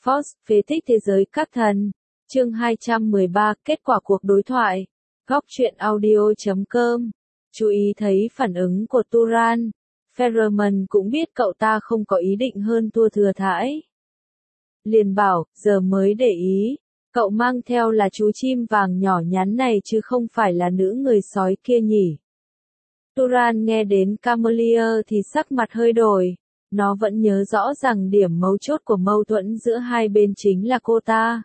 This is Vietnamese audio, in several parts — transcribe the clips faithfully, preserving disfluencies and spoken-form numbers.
Force, phế tích thế giới các thần. Chương hai trăm mười ba, kết quả cuộc đối thoại. Góc truyện audio chấm com. Chú ý thấy phản ứng của Turan. Ferrerman cũng biết cậu ta không có ý định hơn thua thừa thãi. Liền bảo, giờ mới để ý. Cậu mang theo là chú chim vàng nhỏ nhắn này chứ không phải là nữ người sói kia nhỉ. Turan nghe đến Camellia thì sắc mặt hơi đổi. Nó vẫn nhớ rõ rằng điểm mấu chốt của mâu thuẫn giữa hai bên chính là cô ta.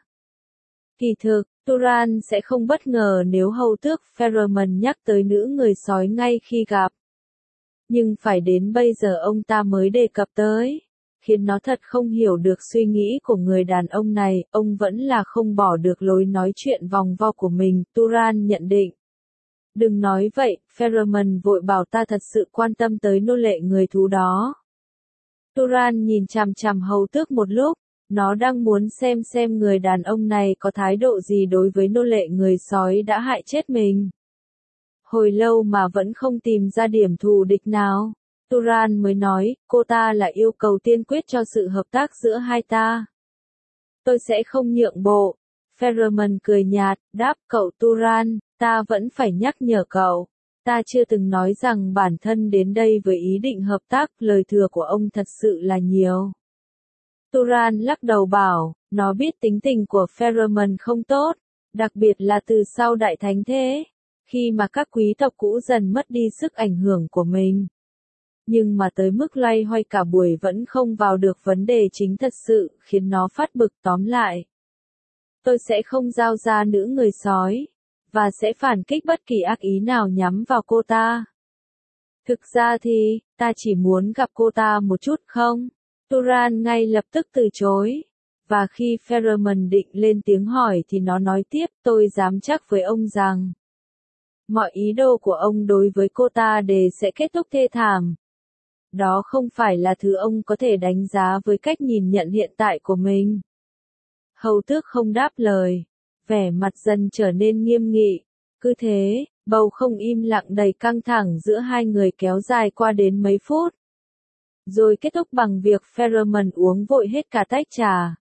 Kỳ thực, Turan sẽ không bất ngờ nếu hầu tước Ferrerman nhắc tới nữ người sói ngay khi gặp. Nhưng phải đến bây giờ ông ta mới đề cập tới, khiến nó thật không hiểu được suy nghĩ của người đàn ông này, ông vẫn là không bỏ được lối nói chuyện vòng vo của mình, Turan nhận định. Đừng nói vậy, Ferrerman vội bảo ta thật sự quan tâm tới nô lệ người thú đó. Turan nhìn chằm chằm hầu tước một lúc, nó đang muốn xem xem người đàn ông này có thái độ gì đối với nô lệ người sói đã hại chết mình. Hồi lâu mà vẫn không tìm ra điểm thù địch nào, Turan mới nói, cô ta là yêu cầu tiên quyết cho sự hợp tác giữa hai ta. Tôi sẽ không nhượng bộ. Ferrerman cười nhạt, đáp cậu Turan, ta vẫn phải nhắc nhở cậu. Ta chưa từng nói rằng bản thân đến đây với ý định hợp tác, lời thừa của ông thật sự là nhiều. Turan lắc đầu bảo, nó biết tính tình của Ferrerman không tốt, đặc biệt là từ sau đại thánh thế, khi mà các quý tộc cũ dần mất đi sức ảnh hưởng của mình. Nhưng mà tới mức loay hoay cả buổi vẫn không vào được vấn đề chính thật sự, khiến nó phát bực. Tóm lại. Tôi sẽ không giao ra nữ người sói, và sẽ phản kích bất kỳ ác ý nào nhắm vào cô ta. Thực ra thì, ta chỉ muốn gặp cô ta một chút không? Turan ngay lập tức từ chối. Và khi Ferrerman định lên tiếng hỏi thì nó nói tiếp, tôi dám chắc với ông rằng mọi ý đồ của ông đối với cô ta đều sẽ kết thúc thê thảm. Đó không phải là thứ ông có thể đánh giá với cách nhìn nhận hiện tại của mình. Hầu tước không đáp lời, vẻ mặt dần trở nên nghiêm nghị. Cứ thế, bầu không im lặng đầy căng thẳng giữa hai người kéo dài qua đến mấy phút. Rồi kết thúc bằng việc Ferrerman uống vội hết cả tách trà.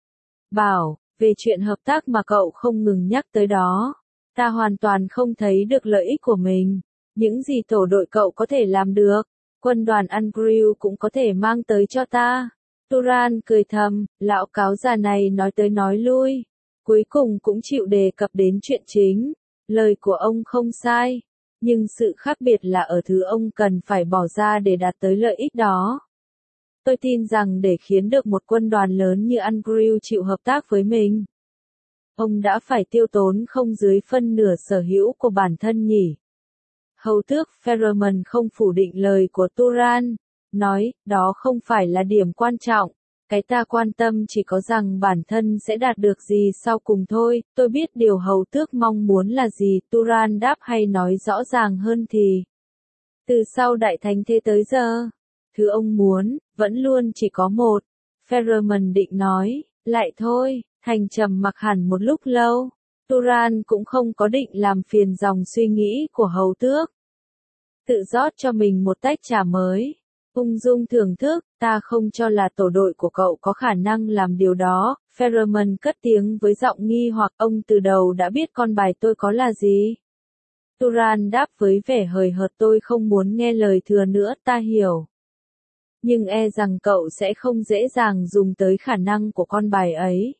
Bảo, về chuyện hợp tác mà cậu không ngừng nhắc tới đó, ta hoàn toàn không thấy được lợi ích của mình. Những gì tổ đội cậu có thể làm được, quân đoàn Andrew cũng có thể mang tới cho ta. Turan cười thầm, lão cáo già này nói tới nói lui. Cuối cùng cũng chịu đề cập đến chuyện chính. Lời của ông không sai. Nhưng sự khác biệt là ở thứ ông cần phải bỏ ra để đạt tới lợi ích đó. Tôi tin rằng để khiến được một quân đoàn lớn như Andrew chịu hợp tác với mình, ông đã phải tiêu tốn không dưới phân nửa sở hữu của bản thân nhỉ. Hầu tước Ferrerman không phủ định lời của Turan, nói, đó không phải là điểm quan trọng. Cái ta quan tâm chỉ có rằng bản thân sẽ đạt được gì sau cùng thôi. Tôi biết điều hầu tước mong muốn là gì, Turan đáp hay nói rõ ràng hơn thì. Từ sau đại thánh thế tới giờ, thứ ông muốn, vẫn luôn chỉ có một. Ferrerman định nói, lại thôi, thành trầm mặc hẳn một lúc lâu. Turan cũng không có định làm phiền dòng suy nghĩ của hầu tước. Tự rót cho mình một tách trà mới. Ung dung thưởng thức, ta không cho là tổ đội của cậu có khả năng làm điều đó. Ferrerman cất tiếng với giọng nghi hoặc ông từ đầu đã biết con bài tôi có là gì. Turan đáp với vẻ hời hợt tôi không muốn nghe lời thừa nữa, ta hiểu. Nhưng e rằng cậu sẽ không dễ dàng dùng tới khả năng của con bài ấy.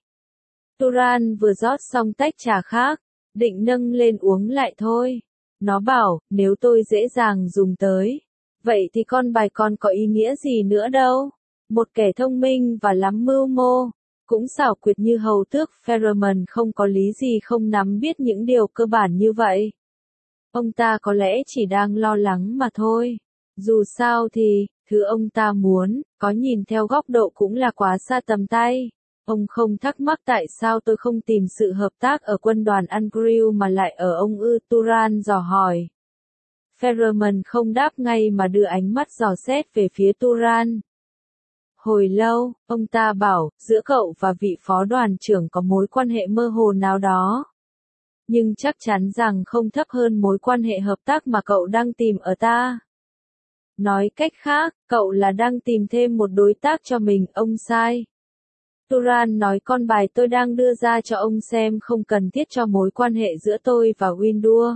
Turan vừa rót xong tách trà khác, định nâng lên uống lại thôi. Nó bảo, nếu tôi dễ dàng dùng tới, vậy thì con bài còn có ý nghĩa gì nữa đâu. Một kẻ thông minh và lắm mưu mô, cũng xảo quyệt như hầu tước Ferrerman không có lý gì không nắm biết những điều cơ bản như vậy. Ông ta có lẽ chỉ đang lo lắng mà thôi. Dù sao thì, thứ ông ta muốn, có nhìn theo góc độ cũng là quá xa tầm tay. Ông không thắc mắc tại sao tôi không tìm sự hợp tác ở quân đoàn Andrew mà lại ở ông ư, Turan dò hỏi. Ferrerman không đáp ngay mà đưa ánh mắt dò xét về phía Turan. Hồi lâu, ông ta bảo, giữa cậu và vị phó đoàn trưởng có mối quan hệ mơ hồ nào đó. Nhưng chắc chắn rằng không thấp hơn mối quan hệ hợp tác mà cậu đang tìm ở ta. Nói cách khác, cậu là đang tìm thêm một đối tác cho mình, ông sai. Turan nói con bài tôi đang đưa ra cho ông xem không cần thiết cho mối quan hệ giữa tôi và Windur.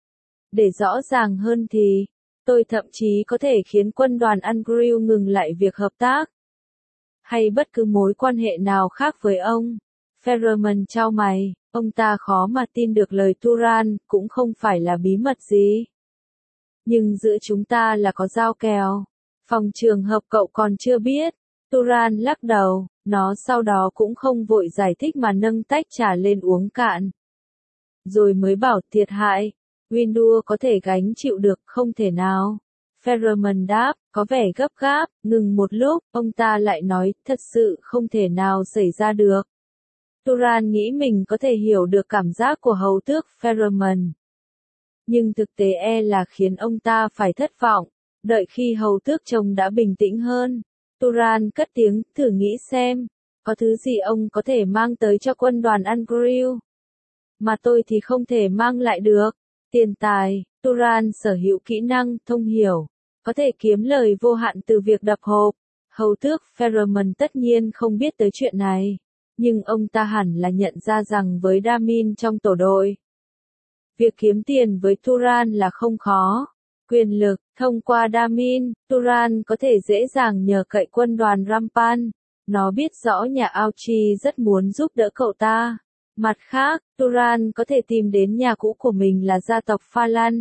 Để rõ ràng hơn thì, tôi thậm chí có thể khiến quân đoàn Andrew ngừng lại việc hợp tác. Hay bất cứ mối quan hệ nào khác với ông. Ferrerman chau mày, ông ta khó mà tin được lời Turan, cũng không phải là bí mật gì. Nhưng giữa chúng ta là có giao kèo. Phòng trường hợp cậu còn chưa biết. Turan lắc đầu, nó sau đó cũng không vội giải thích mà nâng tách trà lên uống cạn. Rồi mới bảo thiệt hại. Windur có thể gánh chịu được, không thể nào. Ferrerman đáp, có vẻ gấp gáp, ngừng một lúc, ông ta lại nói, thật sự không thể nào xảy ra được. Turan nghĩ mình có thể hiểu được cảm giác của hầu tước Ferrerman. Nhưng thực tế e là khiến ông ta phải thất vọng. Đợi khi hầu tước chồng đã bình tĩnh hơn, Turan cất tiếng, thử nghĩ xem, có thứ gì ông có thể mang tới cho quân đoàn Andrew, mà tôi thì không thể mang lại được. Tiền tài. Turan sở hữu kỹ năng, thông hiểu, có thể kiếm lời vô hạn từ việc đập hộp. Hầu tước Ferrerman tất nhiên không biết tới chuyện này, nhưng ông ta hẳn là nhận ra rằng với Damin trong tổ đội, việc kiếm tiền với Turan là không khó. Quyền lực, thông qua Damin, Turan có thể dễ dàng nhờ cậy quân đoàn Rampan. Nó biết rõ nhà Auchi rất muốn giúp đỡ cậu ta. Mặt khác, Turan có thể tìm đến nhà cũ của mình là gia tộc Phalan.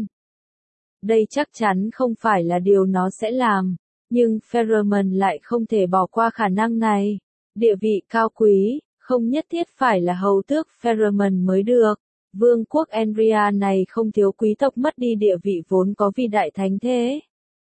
Đây chắc chắn không phải là điều nó sẽ làm, nhưng Ferrerman lại không thể bỏ qua khả năng này. Địa vị cao quý, không nhất thiết phải là hầu tước Ferrerman mới được. Vương quốc Enria này không thiếu quý tộc mất đi địa vị vốn có vì đại thánh thế.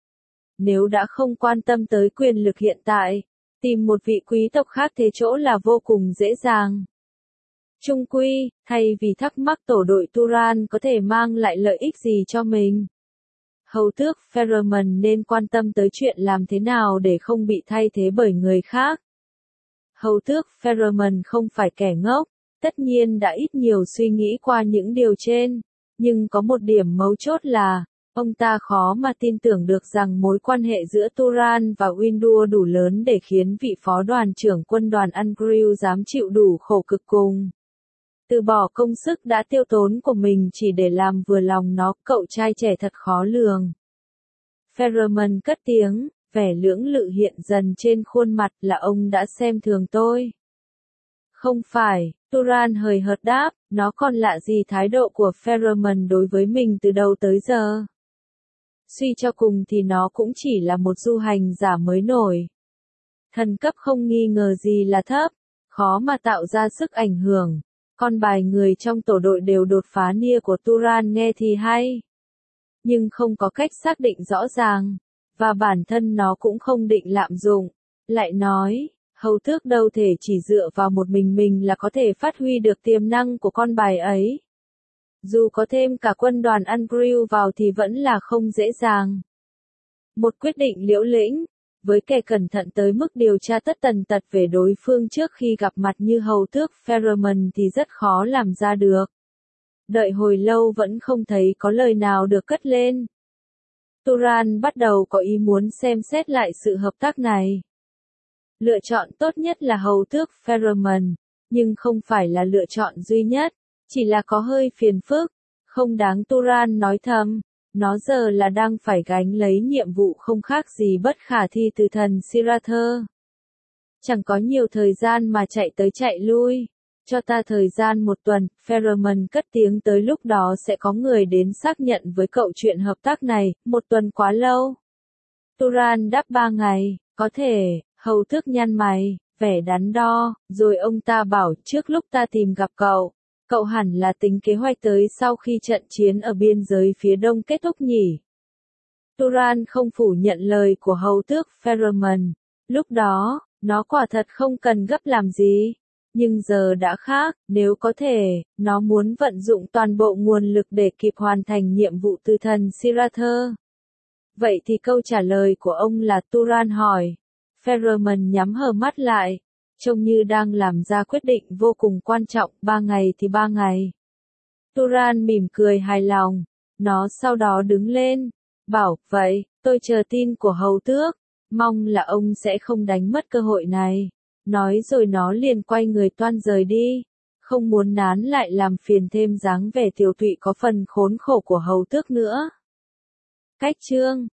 Nếu đã không quan tâm tới quyền lực hiện tại, tìm một vị quý tộc khác thế chỗ là vô cùng dễ dàng. Chung quy, thay vì thắc mắc tổ đội Turan có thể mang lại lợi ích gì cho mình, hầu tước Ferrerman nên quan tâm tới chuyện làm thế nào để không bị thay thế bởi người khác. Hầu tước Ferrerman không phải kẻ ngốc, tất nhiên đã ít nhiều suy nghĩ qua những điều trên, nhưng có một điểm mấu chốt là, ông ta khó mà tin tưởng được rằng mối quan hệ giữa Turan và Windur đủ lớn để khiến vị phó đoàn trưởng quân đoàn Andrew dám chịu đủ khổ cực cùng. Từ bỏ công sức đã tiêu tốn của mình chỉ để làm vừa lòng nó, cậu trai trẻ thật khó lường. Ferrerman cất tiếng, vẻ lưỡng lự hiện dần trên khuôn mặt là ông đã xem thường tôi. Không phải, Turan hời hợt đáp, nó còn lạ gì thái độ của Ferrerman đối với mình từ đầu tới giờ. Suy cho cùng thì nó cũng chỉ là một du hành giả mới nổi. Thần cấp không nghi ngờ gì là thấp, khó mà tạo ra sức ảnh hưởng. Con bài người trong tổ đội đều đột phá nia của Turan nghe thì hay, nhưng không có cách xác định rõ ràng, và bản thân nó cũng không định lạm dụng. Lại nói, hầu tước đâu thể chỉ dựa vào một mình mình là có thể phát huy được tiềm năng của con bài ấy. Dù có thêm cả quân đoàn Andrew vào thì vẫn là không dễ dàng. Một quyết định liễu lĩnh, với kẻ cẩn thận tới mức điều tra tất tần tật về đối phương trước khi gặp mặt như hầu tước Ferrerman thì rất khó làm ra được. Đợi hồi lâu vẫn không thấy có lời nào được cất lên. Turan bắt đầu có ý muốn xem xét lại sự hợp tác này. Lựa chọn tốt nhất là hầu tước Ferrerman, nhưng không phải là lựa chọn duy nhất, chỉ là có hơi phiền phức, không đáng. Turan nói thầm, nó giờ là đang phải gánh lấy nhiệm vụ không khác gì bất khả thi từ thần Sirather. Chẳng có nhiều thời gian mà chạy tới chạy lui, cho ta thời gian một tuần, Ferrerman cất tiếng, tới lúc đó sẽ có người đến xác nhận với cậu chuyện hợp tác này. Một tuần quá lâu. Turan đáp ba ngày, có thể. Hầu tước nhăn mày, vẻ đắn đo, rồi ông ta bảo, trước lúc ta tìm gặp cậu, cậu hẳn là tính kế hoạch tới sau khi trận chiến ở biên giới phía đông kết thúc nhỉ. Turan không phủ nhận lời của hầu tước Ferrerman. Lúc đó, nó quả thật không cần gấp làm gì. Nhưng giờ đã khác, nếu có thể, nó muốn vận dụng toàn bộ nguồn lực để kịp hoàn thành nhiệm vụ từ thần Sirather. Vậy thì câu trả lời của ông là? Turan hỏi. Ferrerman nhắm hờ mắt lại, trông như đang làm ra quyết định vô cùng quan trọng. Ba ngày thì ba ngày. Turan mỉm cười hài lòng. Nó sau đó đứng lên, bảo, vậy, tôi chờ tin của hầu tước, mong là ông sẽ không đánh mất cơ hội này. Nói rồi nó liền quay người toan rời đi, không muốn nán lại làm phiền thêm dáng vẻ tiểu tụy có phần khốn khổ của hầu tước nữa. Cách chương